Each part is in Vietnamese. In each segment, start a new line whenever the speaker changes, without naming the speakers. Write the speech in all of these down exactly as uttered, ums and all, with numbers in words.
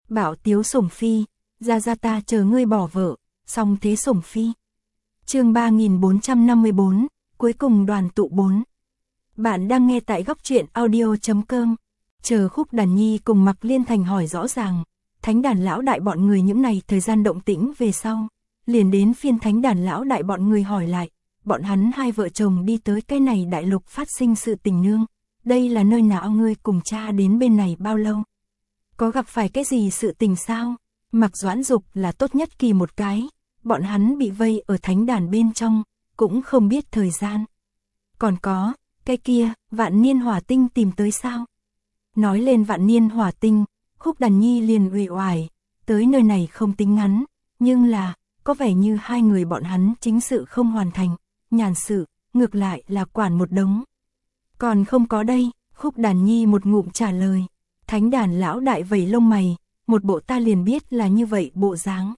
Bảo tiếu sủng phi, ra ra ta chờ ngươi bỏ vợ, song thế sủng phi. Chương ba nghìn bốn trăm năm mươi bốn, cuối cùng đoàn tụ bốn. Bạn đang nghe tại góc truyện audio chấm com. Chờ Khúc Đàn Nhi cùng Mạc Liên Thành hỏi rõ ràng, Thánh Đàn lão đại bọn người những này thời gian động tĩnh về sau, liền đến phiên Thánh Đàn lão đại bọn người hỏi lại, bọn hắn hai vợ chồng đi tới cái này đại lục phát sinh sự tình nương, đây là nơi nào, ngươi cùng cha đến bên này bao lâu? Có gặp phải cái gì sự tình sao? Mạc Doãn Dục là tốt nhất kỳ một cái, bọn hắn bị vây ở Thánh Đàn bên trong, cũng không biết thời gian. Còn có, cái kia, Vạn Niên Hỏa Tinh tìm tới sao? Nói lên Vạn Niên Hỏa Tinh, Khúc Đàn Nhi liền uể oải, tới nơi này không tính ngắn, nhưng là, có vẻ như hai người bọn hắn chính sự không hoàn thành, nhàn sự, ngược lại là quản một đống. Còn không có đây, Khúc Đàn Nhi một ngụm trả lời. Thánh Đàn lão đại vẩy lông mày, một bộ ta liền biết là như vậy bộ dáng.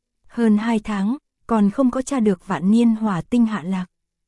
Hơn hai tháng, còn không có tra được Vạn Niên Hỏa Tinh hạ lạc.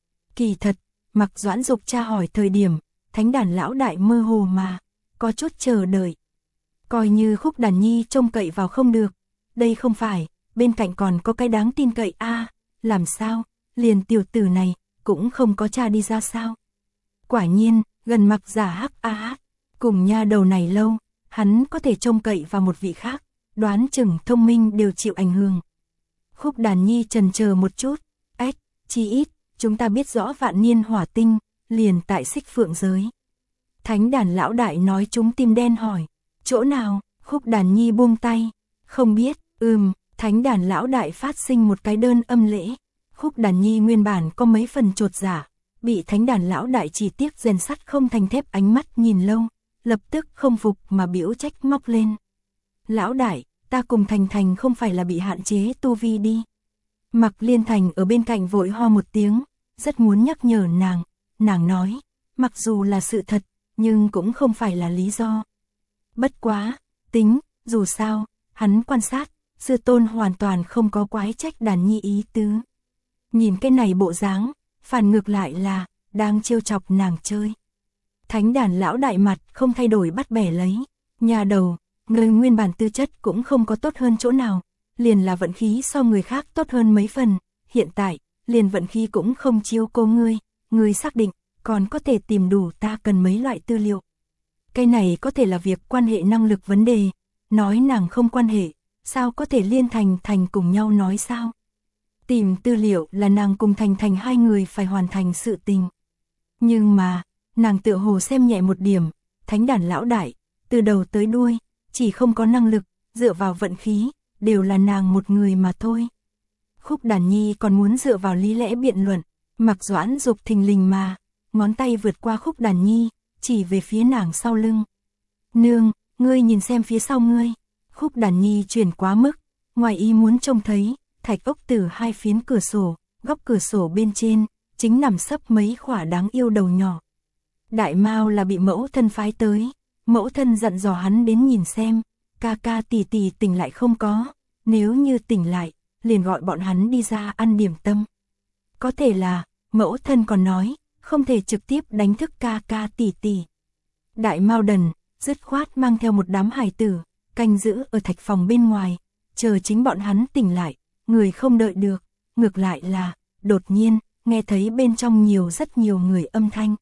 Kỳ thật, Mạc Doãn Dục tra hỏi thời điểm, Thánh Đàn lão đại mơ hồ mà, có chút chờ đợi. Coi như Khúc Đàn Nhi trông cậy vào không được, đây không phải, bên cạnh còn có cái đáng tin cậy a, à, làm sao, liền tiểu tử này, cũng không có tra đi ra sao. Quả nhiên, gần Mặc giả hắc a hắc, cùng nha đầu này lâu, hắn có thể trông cậy vào một vị khác, đoán chừng thông minh đều chịu ảnh hưởng. Khúc Đàn Nhi chần chờ một chút, ếch, chi ít, chúng ta biết rõ Vạn Niên Hỏa Tinh, liền tại Xích Phượng giới. Thánh Đàn lão đại nói chúng tim đen hỏi, chỗ nào? Khúc Đàn Nhi buông tay, không biết, ừm, Thánh Đàn lão đại phát sinh một cái đơn âm lễ. Khúc Đàn Nhi nguyên bản có mấy phần chột dạ, bị Thánh Đàn lão đại chỉ tiếc rèn sắt không thành thép ánh mắt nhìn lâu, lập tức không phục mà biểu trách móc lên. Lão đại, ta cùng Thành Thành không phải là bị hạn chế tu vi đi. Mạc Liên Thành ở bên cạnh vội ho một tiếng, rất muốn nhắc nhở nàng, nàng nói, mặc dù là sự thật, nhưng cũng không phải là lý do. Bất quá, tính, dù sao, hắn quan sát, sư tôn hoàn toàn không có quái trách Đàn Nhi ý tứ. Nhìn cái này bộ dáng, phản ngược lại là, đang trêu chọc nàng chơi. Thánh Đàn lão đại mặt không thay đổi bắt bẻ lấy, nhà đầu, người nguyên bản tư chất cũng không có tốt hơn chỗ nào, liền là vận khí so người khác tốt hơn mấy phần, hiện tại, liền vận khí cũng không chiếu cô ngươi, ngươi xác định, còn có thể tìm đủ ta cần mấy loại tư liệu. Cái này có thể là việc quan hệ năng lực vấn đề, nói nàng không quan hệ, sao có thể liên thành thành cùng nhau nói sao? Tìm tư liệu là nàng cùng Thành Thành hai người phải hoàn thành sự tình. Nhưng mà, nàng tựa hồ xem nhẹ một điểm, Thánh Đàn lão đại, từ đầu tới đuôi, chỉ không có năng lực, dựa vào vận khí, đều là nàng một người mà thôi. Khúc Đàn Nhi còn muốn dựa vào lý lẽ biện luận, Mạc Doãn Dục thình lình mà, ngón tay vượt qua Khúc Đàn Nhi, chỉ về phía nàng sau lưng. Nương, ngươi nhìn xem phía sau ngươi. Khúc Đàn Nhi chuyển quá mức, ngoài ý muốn trông thấy, thạch ốc từ hai phiến cửa sổ, góc cửa sổ bên trên, chính nằm sấp mấy khỏa đáng yêu đầu nhỏ. Đại Mao là bị mẫu thân phái tới, mẫu thân dặn dò hắn đến nhìn xem, ca ca tỷ tỷ tỉnh lại không có, nếu như tỉnh lại, liền gọi bọn hắn đi ra ăn điểm tâm. Có thể là, mẫu thân còn nói, không thể trực tiếp đánh thức ca ca tỷ tỷ. Đại Mao đần, dứt khoát mang theo một đám hài tử, canh giữ ở thạch phòng bên ngoài, chờ chính bọn hắn tỉnh lại, người không đợi được, ngược lại là, đột nhiên, nghe thấy bên trong nhiều rất nhiều người âm thanh.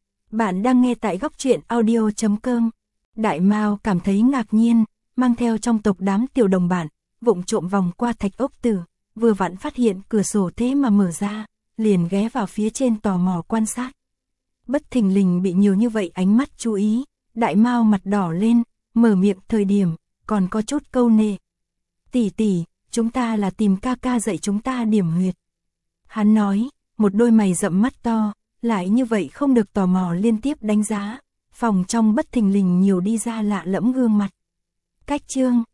Bạn đang nghe tại góc truyện audio chấm com. Đại Mao cảm thấy ngạc nhiên, mang theo trong tộc đám tiểu đồng bạn, vụng trộm vòng qua thạch ốc tử, vừa vặn phát hiện cửa sổ thế mà mở ra, liền ghé vào phía trên tò mò quan sát. Bất thình lình bị nhiều như vậy ánh mắt chú ý, Đại Mao mặt đỏ lên, mở miệng thời điểm, còn có chút câu nệ. Tỷ tỷ, chúng ta là tìm ca ca dạy chúng ta điểm huyệt. Hắn nói, một đôi mày rậm mắt to, lại như vậy không được tò mò liên tiếp đánh giá, phòng trong bất thình lình nhiều đi ra lạ lẫm gương mặt. Cách chương,